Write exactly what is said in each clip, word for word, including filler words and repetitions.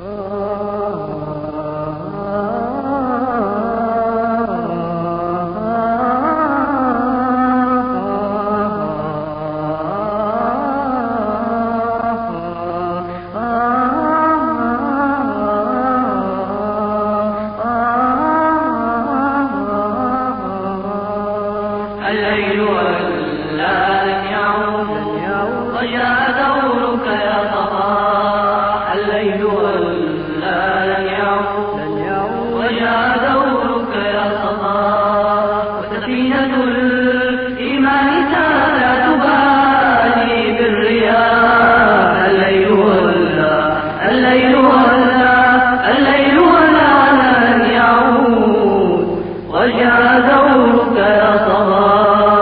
الليل واللا لن يعود وجاء دورك يا صباح. الليل واللا لن يعود وجاء دورك يا صباح. وسفينة الإيمان لا تبالي بالرياح. الليل واللا الليل واللا الليل واللا لن يعود وجاء دورك يا صباح.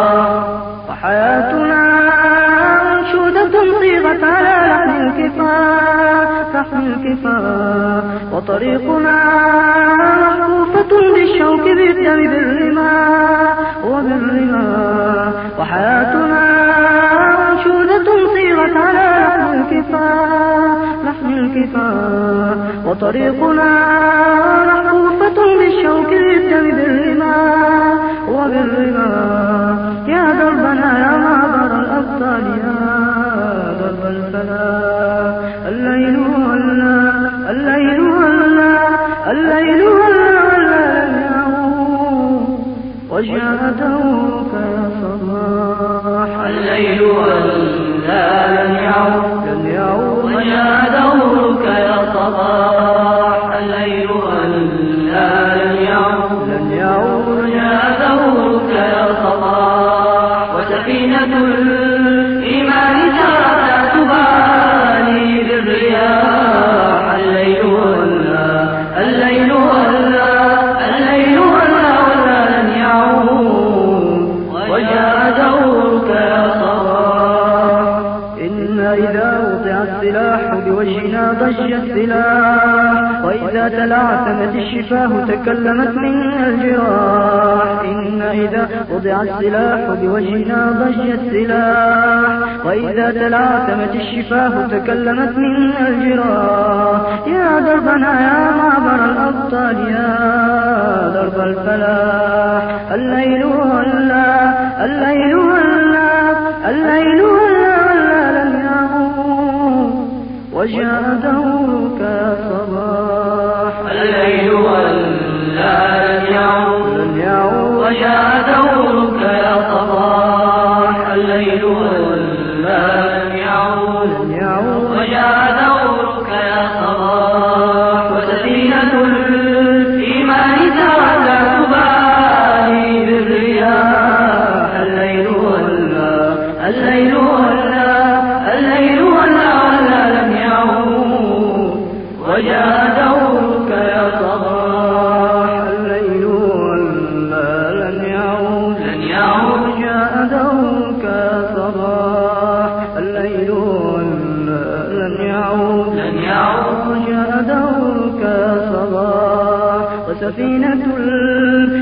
وحياتنا أنشودة صيغت على لحن الكفاح لحن الكفاح. وطريقنا محفوفة بالشوك بالدم بالرماح وبالرماح. وحياتنا أنشودة صيغت على لحن الكفاح لحن الكفاح. وطريقنا محفوفة بالشوك بالدم بالرماح وبالرماح. يا دربنا يا معبر الأبطال يا درب الفلاح. الليل ولا الليل ولا الليل ولا لن يعود وجاء دورك يا صباح. الليل ولا لن يعود لن يعود وجاء دورك يا صباح. الليل ولا لن يعود لن يعود وجاء دورك يا صباح. وسفينة الإيمان لا تبالي بالرياح. الليل ولا الليل ولا الليل ولا ولا لن يعود وجاء دورك يا صباح. إن إذا وضع السلاح بوجهنا ضج السلاح. وإذا تلعثمت الشفاه تكلمت منها الجراح. إن إذا وضع السلاح بوجهنا ضج السلاح. وإذا تلعثمت الشفاه تكلمت منها الجراح. يا دربنا يا معبر الأبطال يا درب الفلاح. الليل ولا الليل ولا الليل ولا لن يعود وجاء دورك يا صباح. الليل ولا لن يعود لن يعود وجاء دورك يا صباح. الليل ولا لن يعود لن يعود وجاء دورك يا صباح. وسفينة الإيمان لا تبالي بالرياح. الليل ولا الليل ولا الليل ولا ولا لن يعود وجاء دورك يا صباح. الليل ولا لن يعود لن يعود وجاء دورك يا صباح. الليل ولا لن يعود لن يعود وجاء دورك يا صباح. وسفينة